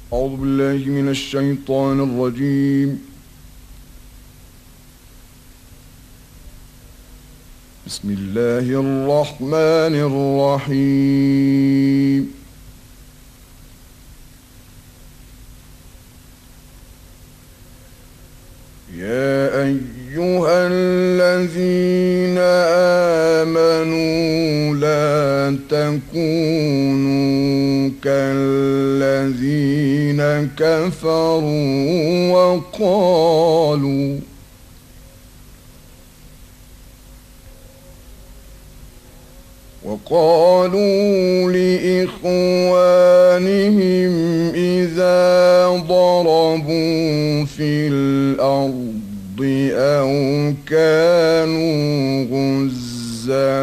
أعوذ بالله من الشيطان الرجيم. بسم الله الرحمن الرحيم. يا أيها الذين آمنوا لا تكونوا كالذين كفروا وقالوا لإخوانهم إذا ضربوا في الأرض أو كانوا غزا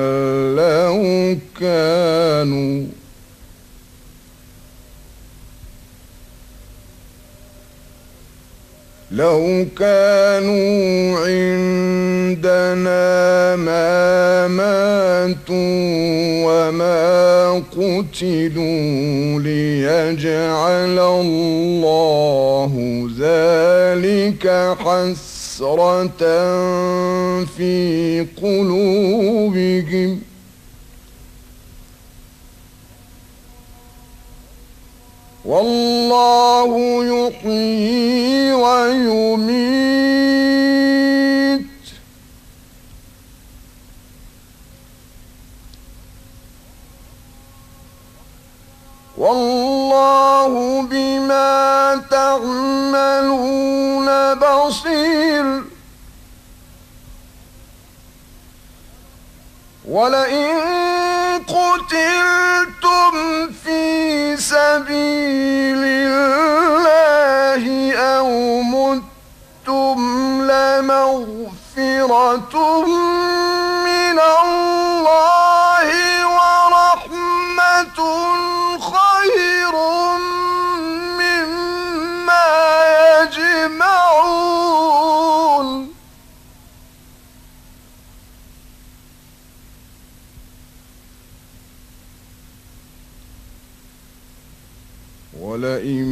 لو كانوا عندنا ما ماتوا وما قتلوا ليجعل الله ذلك حسرة في قلوبهم والله يحيي ويميت والله بما تعملون بصير. ولئن قتلتم في سبيل الله أو متم لمغفرة من الله ورحمة خير مما يجمعون. ولئن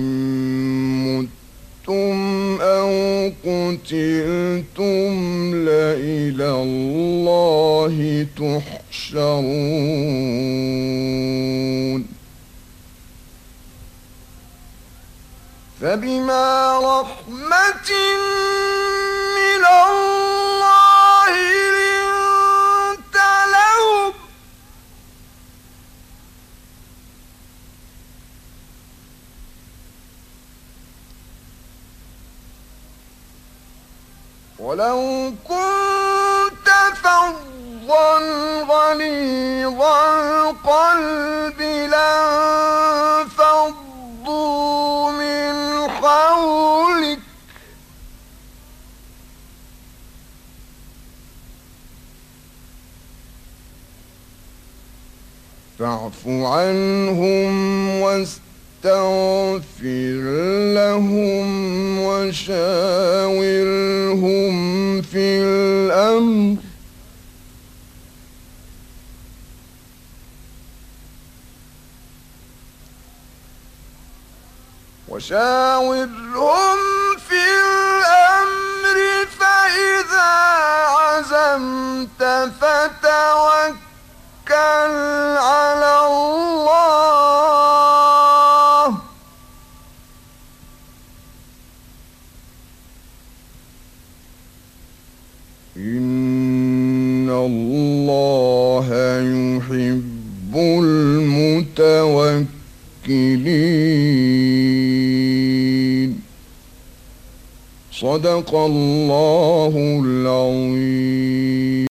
متم أو قتلتم لإلى الله تحشرون. فبما رحمة من الله لنت لهم ولو كنت فظا غليظ القلب لانفضوا من حولك فاعف عنهم واستغفر لهم وشاورهم في الأمر فإذا عزمت فتوكل على الله إن الله يحب المتوكلين. صدق الله العظيم.